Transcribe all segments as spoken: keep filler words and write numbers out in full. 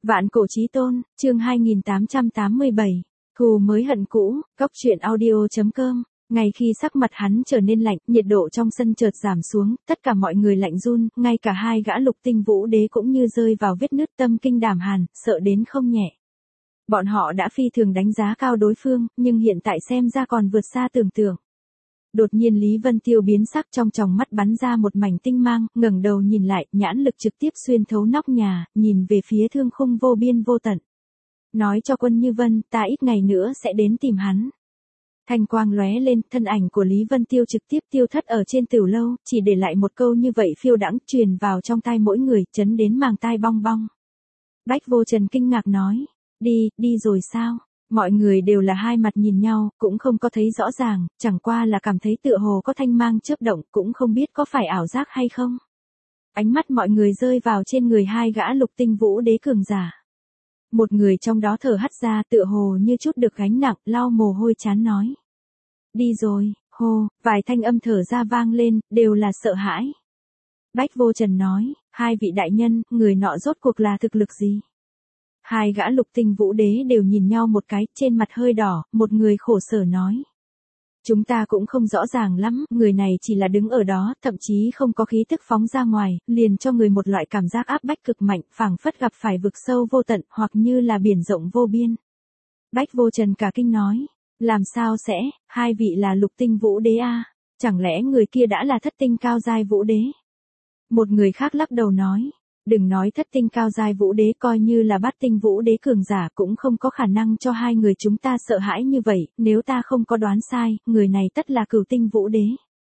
Vạn cổ chí tôn, chương hai nghìn tám trăm tám mươi bảy, thù mới hận cũ, góc truyện audio.com. Ngay khi sắc mặt hắn trở nên lạnh, nhiệt độ trong sân chợt giảm xuống, tất cả mọi người lạnh run, ngay cả hai gã lục tinh vũ đế cũng như rơi vào vết nứt, tâm kinh đảm hàn, sợ đến không nhẹ. Bọn họ đã phi thường đánh giá cao đối phương, nhưng hiện tại xem ra còn vượt xa tưởng tượng. Đột nhiên Lý Vân Tiêu biến sắc, trong tròng mắt bắn ra một mảnh tinh mang, ngẩng đầu nhìn lại, nhãn lực trực tiếp xuyên thấu nóc nhà, nhìn về phía thương khung vô biên vô tận. Nói cho Quân Như Vân, ta ít ngày nữa sẽ đến tìm hắn. Thanh quang lóe lên, thân ảnh của Lý Vân Tiêu trực tiếp tiêu thất ở trên tửu lâu, chỉ để lại một câu như vậy phiêu đãng truyền vào trong tai mỗi người, chấn đến màng tai bong bong. Bách Vô Trần kinh ngạc nói, đi, đi rồi sao? Mọi người đều là hai mặt nhìn nhau, cũng không có thấy rõ ràng, chẳng qua là cảm thấy tựa hồ có thanh mang chớp động, cũng không biết có phải ảo giác hay không. Ánh mắt mọi người rơi vào trên người hai gã lục tinh vũ đế cường giả. Một người trong đó thở hắt ra, tựa hồ như chút được gánh nặng, lau mồ hôi chán nói. Đi rồi, hô, vài thanh âm thở ra vang lên, đều là sợ hãi. Bách Vô Trần nói, hai vị đại nhân, người nọ rốt cuộc là thực lực gì? Hai gã lục tinh vũ đế đều nhìn nhau một cái, trên mặt hơi đỏ, một người khổ sở nói. Chúng ta cũng không rõ ràng lắm, người này chỉ là đứng ở đó, thậm chí không có khí tức phóng ra ngoài, liền cho người một loại cảm giác áp bách cực mạnh, phảng phất gặp phải vực sâu vô tận, hoặc như là biển rộng vô biên. Bách Vô Trần cả kinh nói, làm sao sẽ, hai vị là lục tinh vũ đế a, chẳng lẽ người kia đã là thất tinh cao giai vũ đế? Một người khác lắc đầu nói. Đừng nói thất tinh cao giai vũ đế, coi như là bát tinh vũ đế cường giả cũng không có khả năng cho hai người chúng ta sợ hãi như vậy, nếu ta không có đoán sai, người này tất là cửu tinh vũ đế.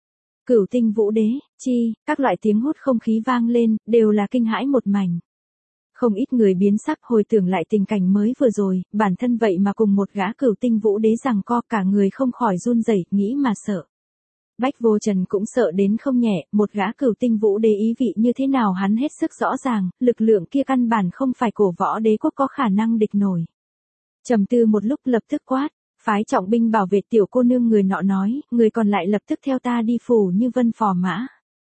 Cửu tinh vũ đế, chi, các loại tiếng hút không khí vang lên, đều là kinh hãi một mảnh. Không ít người biến sắc hồi tưởng lại tình cảnh mới vừa rồi, bản thân vậy mà cùng một gã cửu tinh vũ đế giằng co, cả người không khỏi run rẩy, nghĩ mà sợ. Bách Vô Trần cũng sợ đến không nhẹ, một gã cửu tinh vũ đế ý vị như thế nào hắn hết sức rõ ràng, lực lượng kia căn bản không phải cổ võ đế quốc có khả năng địch nổi. Trầm tư một lúc lập tức quát, phái trọng binh bảo vệ tiểu cô nương, người nọ nói, người còn lại lập tức theo ta đi Phủ Như Vân phò mã.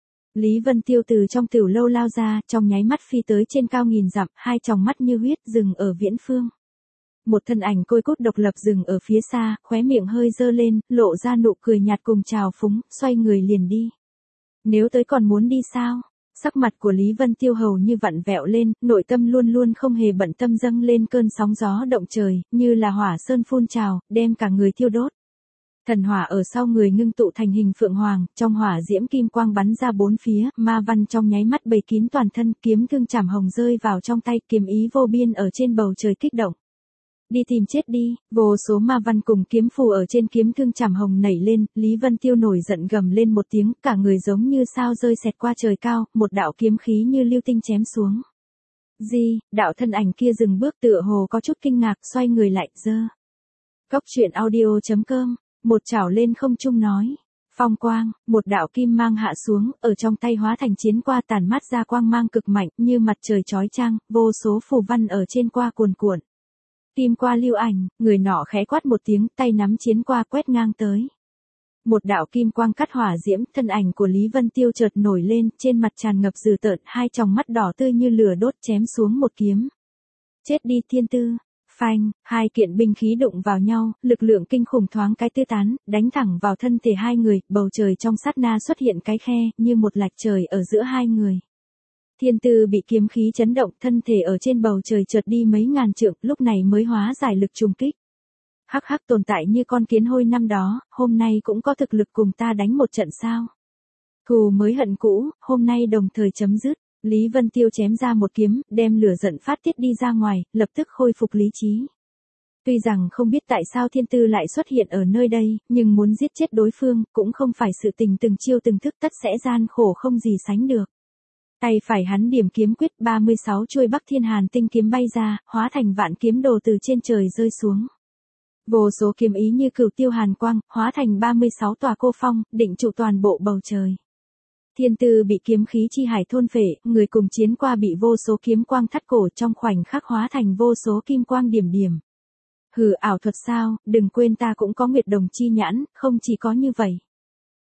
Lý Vân Tiêu từ trong tửu lâu lao ra, trong nháy mắt phi tới trên cao nghìn dặm, hai tròng mắt như huyết dừng ở viễn phương. Một thân ảnh côi cốt độc lập dừng ở phía xa, khóe miệng hơi dơ lên, lộ ra nụ cười nhạt cùng trào phúng, xoay người liền đi. Nếu tới còn muốn đi sao? Sắc mặt của Lý Vân Tiêu hầu như vặn vẹo lên, nội tâm luôn luôn không hề bận tâm dâng lên cơn sóng gió động trời, như là hỏa sơn phun trào, đem cả người thiêu đốt. Thần hỏa ở sau người ngưng tụ thành hình phượng hoàng, trong hỏa diễm kim quang bắn ra bốn phía, ma văn trong nháy mắt bầy kín toàn thân, kiếm thương chảm hồng rơi vào trong tay, kiếm ý vô biên ở trên bầu trời kích động. Đi tìm chết đi, vô số ma văn cùng kiếm phù ở trên kiếm thương chảm hồng nảy lên, Lý Vân Tiêu nổi giận gầm lên một tiếng, cả người giống như sao rơi xẹt qua trời cao, một đạo kiếm khí như lưu tinh chém xuống. Di, đạo thân ảnh kia dừng bước tựa hồ có chút kinh ngạc, xoay người lại, giơ. Góc truyện audio.com, một chảo lên không trung nói. Phong quang, một đạo kim mang hạ xuống, ở trong tay hóa thành chiến qua tản mát ra quang mang cực mạnh, như mặt trời chói chang, vô số phù văn ở trên qua cuồn cuộn. Kim qua lưu ảnh, người nọ khẽ quát một tiếng, tay nắm chiến qua quét ngang tới. Một đạo kim quang cắt hỏa diễm, thân ảnh của Lý Vân Tiêu chợt nổi lên, trên mặt tràn ngập dữ tợn, hai tròng mắt đỏ tươi như lửa đốt chém xuống một kiếm. Chết đi Thiên Tư, phanh, hai kiện binh khí đụng vào nhau, lực lượng kinh khủng thoáng cái tứ tán, đánh thẳng vào thân thể hai người, bầu trời trong sát na xuất hiện cái khe, như một lạch trời ở giữa hai người. Thiên Tư bị kiếm khí chấn động, thân thể ở trên bầu trời chợt đi mấy ngàn trượng, lúc này mới hóa giải lực trùng kích. Hắc hắc, tồn tại như con kiến hôi năm đó, hôm nay cũng có thực lực cùng ta đánh một trận sao? Thù mới hận cũ, hôm nay đồng thời chấm dứt. Lý Vân Tiêu chém ra một kiếm, đem lửa giận phát tiết đi ra ngoài, lập tức khôi phục lý trí. Tuy rằng không biết tại sao Thiên Tư lại xuất hiện ở nơi đây, nhưng muốn giết chết đối phương, cũng không phải sự tình từng chiêu từng thức, tất sẽ gian khổ không gì sánh được. Tay phải hắn điểm kiếm quyết, ba mươi sáu chuôi Bắc Thiên Hàn tinh kiếm bay ra, hóa thành vạn kiếm đồ từ trên trời rơi xuống. Vô số kiếm ý như cửu tiêu hàn quang, hóa thành ba mươi sáu tòa cô phong, định trụ toàn bộ bầu trời. Thiên Tư bị kiếm khí chi hải thôn phệ, người cùng chiến qua bị vô số kiếm quang thắt cổ, trong khoảnh khắc hóa thành vô số kim quang điểm điểm. Hừ, ảo thuật sao, đừng quên ta cũng có Nguyệt Đồng chi nhãn, không chỉ có như vậy.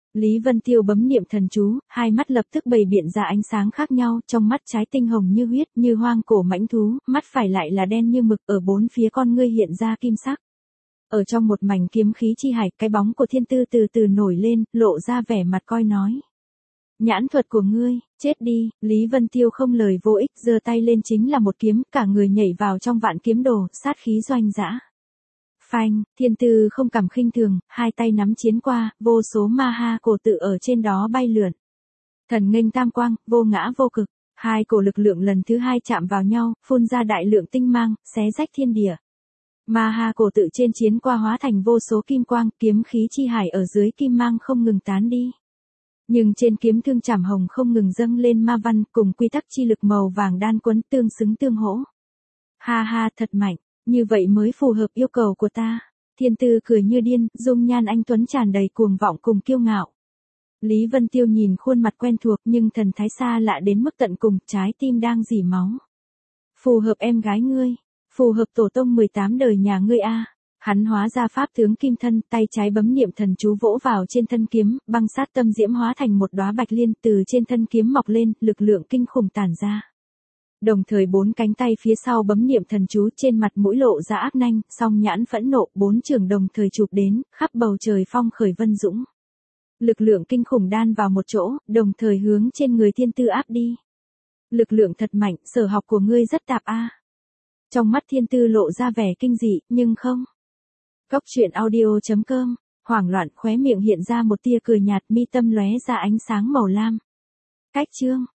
Lý Vân Tiêu bấm niệm thần chú, hai mắt lập tức bày biện ra ánh sáng khác nhau, trong mắt trái tinh hồng như huyết, như hoang cổ mãnh thú, mắt phải lại là đen như mực, ở bốn phía con ngươi hiện ra kim sắc. Ở trong một mảnh kiếm khí chi hải, cái bóng của thiên tư từ từ nổi lên, lộ ra vẻ mặt coi nói. Nhãn thuật của ngươi, chết đi, Lý Vân Tiêu không lời vô ích, giơ tay lên chính là một kiếm, cả người nhảy vào trong vạn kiếm đồ, sát khí doanh dã. Phanh, thiên tư không cảm khinh thường, hai tay nắm chiến qua, vô số ma ha cổ tự ở trên đó bay lượn. Thần nghênh tam quang, vô ngã vô cực, hai cổ lực lượng lần thứ hai chạm vào nhau, phun ra đại lượng tinh mang, xé rách thiên địa. Ma ha cổ tự trên chiến qua hóa thành vô số kim quang, kiếm khí chi hải ở dưới kim mang không ngừng tán đi. Nhưng trên kiếm thương chảm hồng không ngừng dâng lên ma văn, cùng quy tắc chi lực màu vàng đan quấn tương xứng tương hỗ. Ha ha, thật mạnh, như vậy mới phù hợp yêu cầu của ta. Thiên tư cười như điên, dung nhan anh tuấn tràn đầy cuồng vọng cùng kiêu ngạo. Lý Vân Tiêu nhìn khuôn mặt quen thuộc nhưng thần thái xa lạ đến mức tận cùng, trái tim đang rỉ máu. Phù hợp em gái ngươi, phù hợp tổ tông mười tám đời nhà ngươi a. Hắn hóa ra pháp tướng kim thân, tay trái bấm niệm thần chú vỗ vào trên thân kiếm, băng sát tâm diễm hóa thành một đóa bạch liên từ trên thân kiếm mọc lên, lực lượng kinh khủng tản ra. Đồng thời bốn cánh tay phía sau bấm niệm thần chú, trên mặt mũi lộ ra ác nanh, song nhãn phẫn nộ, bốn trường đồng thời chụp đến, khắp bầu trời phong khởi vân dũng. Lực lượng kinh khủng đan vào một chỗ, đồng thời hướng trên người thiên tư áp đi. Lực lượng thật mạnh, sở học của ngươi rất tạp a. Trong mắt thiên tư lộ ra vẻ kinh dị, nhưng không. Cốc truyện audio chấm com, hoảng loạn, khóe miệng hiện ra một tia cười nhạt, mi tâm lóe ra ánh sáng màu lam. Cách chương